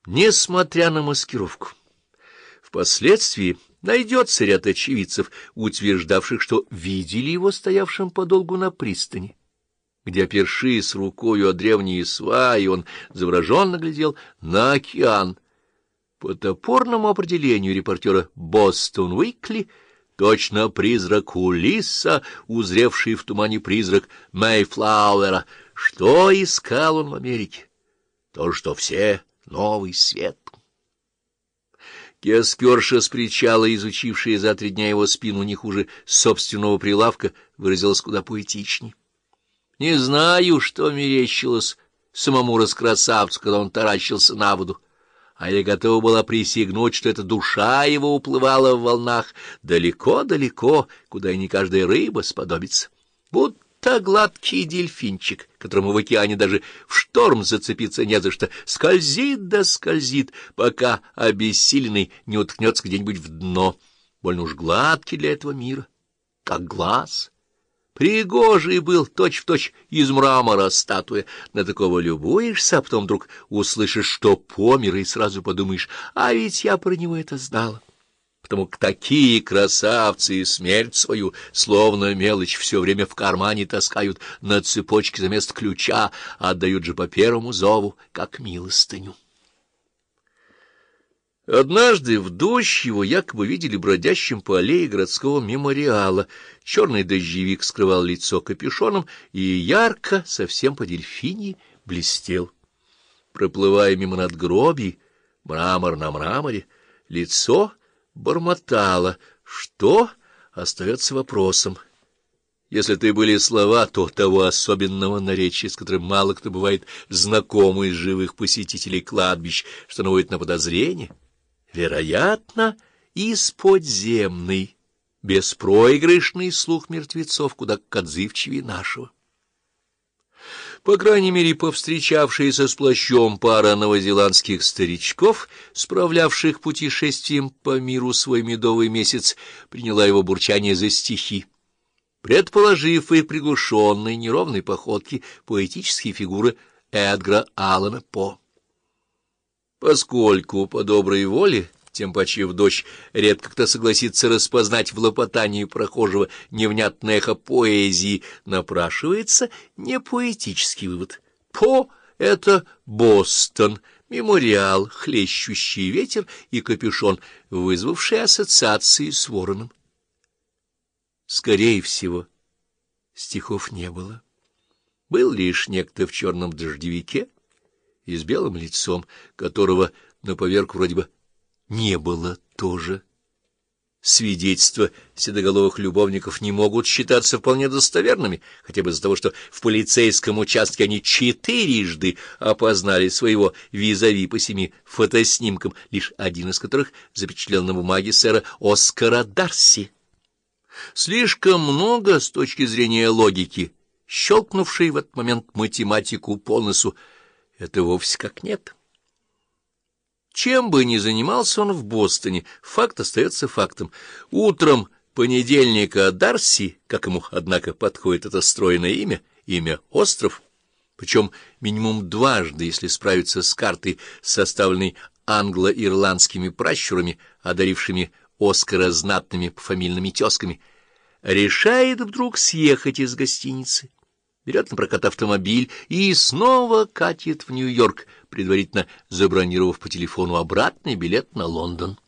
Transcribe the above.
несмотря на маскировку. Впоследствии найдется ряд очевидцев, утверждавших, что видели его стоявшим подолгу на пристани, где, опершись рукою о древние сваи, он завороженно глядел на океан. По топорному определению репортера «Бостон Уикли», точно призрак Улисса, узревший в тумане призрак Мэйфлауэра. Что искал он в Америке? То, что все — новый свет. Киоскерша с причала, изучившая за 3 дня его спину не хуже собственного прилавка, выразилась куда поэтичней. Не знаю, что мерещилось самому раскрасавцу, когда он таращился на воду, а я готова была присягнуть, что эта душа его уплывала в волнах далеко-далеко, куда и не каждая рыба сподобится. Будто гладкий дельфинчик, которому в океане даже в шторм зацепиться не за что, скользит да скользит, пока обессиленный не уткнется где-нибудь в дно. Больно уж гладкий для этого мира, как глаз. Пригожий был точь-в-точь из мрамора статуя. На такого любуешься, а потом вдруг услышишь, что помер, и сразу подумаешь, а ведь я про него это знала. Потому как такие красавцы и смерть свою, словно мелочь, все время в кармане таскают на цепочке за место ключа, а отдают же по первому зову, как милостыню. Однажды в дождь его якобы видели бродящим по аллее городского мемориала. Черный дождевик скрывал лицо капюшоном и ярко, совсем по-дельфиньи, блестел. Проплывая мимо надгробий, мрамор на мраморе, лицо бормотало. Что? Остается вопросом. Если это и были слова, то того особенного наречия, с которым мало кто бывает знакомый из живых посетителей кладбищ, что наводит на подозрение. Вероятно, из подземный, беспроигрышный слух мертвецов, куда отзывчивее нашего. По крайней мере, повстречавшиеся с плащом пара новозеландских старичков, справлявших путешествием по миру свой медовый месяц, приняла его бурчание за стихи, предположив их приглушенной неровной походки поэтические фигуры Эдгара Аллана По. Поскольку по доброй воле, тем паче в дождь, редко кто согласится распознать в лопотании прохожего невнятное эхо поэзии, напрашивается непоэтический вывод. По — это Бостон, мемориал, хлещущий ветер и капюшон, вызвавший ассоциации с вороном. Скорее всего, стихов не было. Был лишь некто в черном дождевике и с белым лицом, которого на поверку вроде бы не было тоже. Свидетельства седоголовых любовников не могут считаться вполне достоверными, хотя бы из-за того, что в полицейском участке они 4 опознали своего визави по 7 фотоснимкам, лишь один из которых запечатлел на бумаге сэра Оскара Дарси. Слишком много с точки зрения логики, щелкнувшей в этот момент математику по носу, это вовсе как нет. Чем бы ни занимался он в Бостоне, факт остается фактом. Утром понедельника Дарси, как ему, однако, подходит это стройное имя, имя Остров, причем минимум дважды, если справиться с картой, составленной англо-ирландскими пращурами, одарившими Оскара знатными фамильными тезками, решает вдруг съехать из гостиницы, берет на прокат автомобиль и снова катит в Нью-Йорк, предварительно забронировав по телефону обратный билет на Лондон.